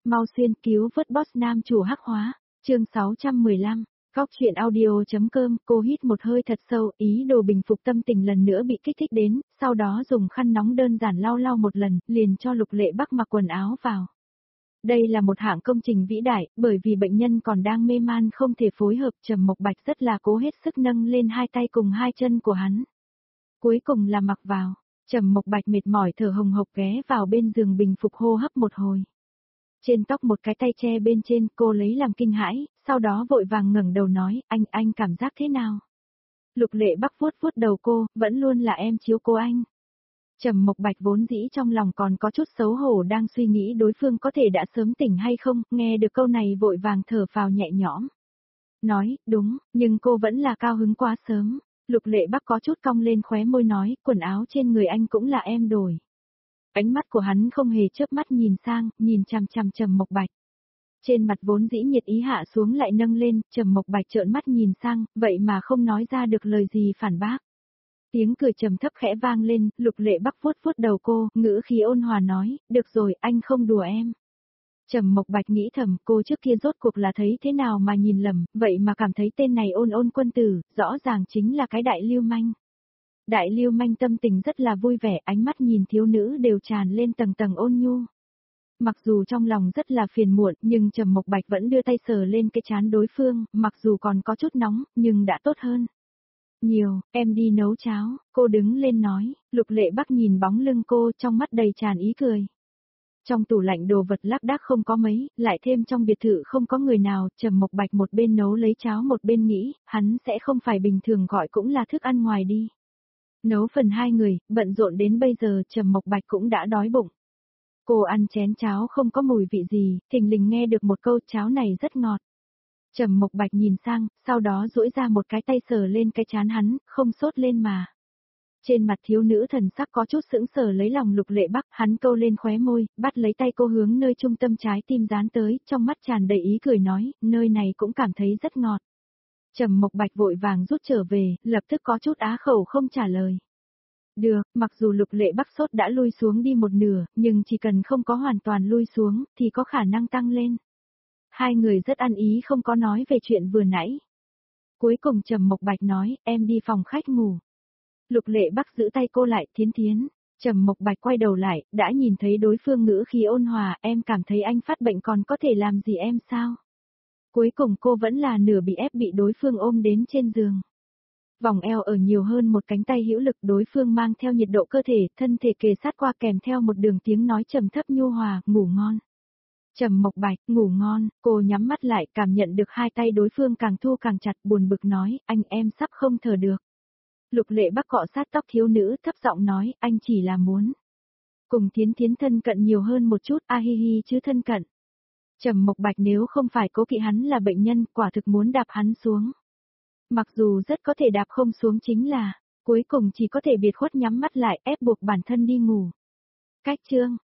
Mau xuyên cứu vớt boss nam chủ hắc hóa. Chương 615. Góc truyện audio.com. Cô hít một hơi thật sâu, ý đồ bình phục tâm tình lần nữa bị kích thích đến, sau đó dùng khăn nóng đơn giản lau lau một lần, liền cho Lục Lệ Bắc mặc quần áo vào. Đây là một hạng công trình vĩ đại, bởi vì bệnh nhân còn đang mê man không thể phối hợp, Trầm Mộc Bạch rất là cố hết sức nâng lên hai tay cùng hai chân của hắn. Cuối cùng là mặc vào, Trầm Mộc Bạch mệt mỏi thở hồng hộc ghé vào bên giường bình phục hô hấp một hồi. Trên tóc một cái tay che bên trên, cô lấy làm kinh hãi, sau đó vội vàng ngẩng đầu nói, anh cảm giác thế nào? Lục Lệ Bắc vuốt vuốt đầu cô, vẫn luôn là em chiếu cố anh. Trầm Mộc Bạch vốn dĩ trong lòng còn có chút xấu hổ đang suy nghĩ đối phương có thể đã sớm tỉnh hay không, nghe được câu này vội vàng thở phào nhẹ nhõm. Nói, đúng, nhưng cô vẫn là cao hứng quá sớm. Lục Lệ Bắc có chút cong lên khóe môi nói, quần áo trên người anh cũng là em đổi. Ánh mắt của hắn không hề chớp mắt nhìn sang, nhìn chằm chằm Trầm Mộc Bạch. Trên mặt vốn dĩ nhiệt ý hạ xuống lại nâng lên, Trầm Mộc Bạch trợn mắt nhìn sang, vậy mà không nói ra được lời gì phản bác. Tiếng cười trầm thấp khẽ vang lên, Lục Lệ Bắc vuốt vuốt đầu cô, ngữ khí ôn hòa nói, được rồi, anh không đùa em. Trầm Mộc Bạch nghĩ thầm, cô trước kia rốt cuộc là thấy thế nào mà nhìn lầm, vậy mà cảm thấy tên này ôn ôn quân tử, rõ ràng chính là cái đại lưu manh. Đại lưu manh tâm tình rất là vui vẻ, ánh mắt nhìn thiếu nữ đều tràn lên tầng tầng ôn nhu. Mặc dù trong lòng rất là phiền muộn, nhưng Trầm Mộc Bạch vẫn đưa tay sờ lên cái trán đối phương, mặc dù còn có chút nóng, nhưng đã tốt hơn. Nhiều, em đi nấu cháo, cô đứng lên nói, Lục Lệ Bắc nhìn bóng lưng cô trong mắt đầy tràn ý cười. Trong tủ lạnh đồ vật lác đác không có mấy, lại thêm trong biệt thự không có người nào, Trầm Mộc Bạch một bên nấu lấy cháo một bên nghĩ, hắn sẽ không phải bình thường gọi cũng là thức ăn ngoài đi. Nấu phần hai người, bận rộn đến bây giờ Trầm Mộc Bạch cũng đã đói bụng. Cô ăn chén cháo không có mùi vị gì, thình lình nghe được một câu cháo này rất ngọt. Trầm Mộc Bạch nhìn sang, sau đó duỗi ra một cái tay sờ lên cái trán hắn, không sốt lên mà. Trên mặt thiếu nữ thần sắc có chút sững sờ lấy lòng Lục Lệ Bắc, hắn câu lên khóe môi, bắt lấy tay cô hướng nơi trung tâm trái tim dán tới, trong mắt tràn đầy ý cười nói, nơi này cũng cảm thấy rất ngọt. Trầm Mộc Bạch vội vàng rút trở về, lập tức có chút á khẩu không trả lời. Được, mặc dù Lục Lệ Bắc sốt đã lui xuống đi một nửa, nhưng chỉ cần không có hoàn toàn lui xuống, thì có khả năng tăng lên. Hai người rất ăn ý không có nói về chuyện vừa nãy. Cuối cùng Trầm Mộc Bạch nói, em đi phòng khách ngủ. Lục Lệ Bắc giữ tay cô lại, Thiến Thiến. Trầm Mộc Bạch quay đầu lại, đã nhìn thấy đối phương ngữ khí ôn hòa, em cảm thấy anh phát bệnh còn có thể làm gì em sao? Cuối cùng cô vẫn là nửa bị ép bị đối phương ôm đến trên giường. Vòng eo ở nhiều hơn một cánh tay hữu lực, đối phương mang theo nhiệt độ cơ thể, thân thể kề sát qua kèm theo một đường tiếng nói trầm thấp nhu hòa, ngủ ngon. Trầm Mộc Bạch, ngủ ngon, cô nhắm mắt lại, cảm nhận được hai tay đối phương càng thu càng chặt, buồn bực nói, anh em sắp không thở được. Lục Lệ Bắc cọ sát tóc thiếu nữ, thấp giọng nói, anh chỉ là muốn cùng Thiến Thiến thân cận nhiều hơn một chút, a hi hi chứ thân cận. Trầm Mộc Bạch nếu không phải cố kỵ hắn là bệnh nhân, quả thực muốn đạp hắn xuống. Mặc dù rất có thể đạp không xuống chính là, cuối cùng chỉ có thể biệt khuất nhắm mắt lại ép buộc bản thân đi ngủ. Cách chương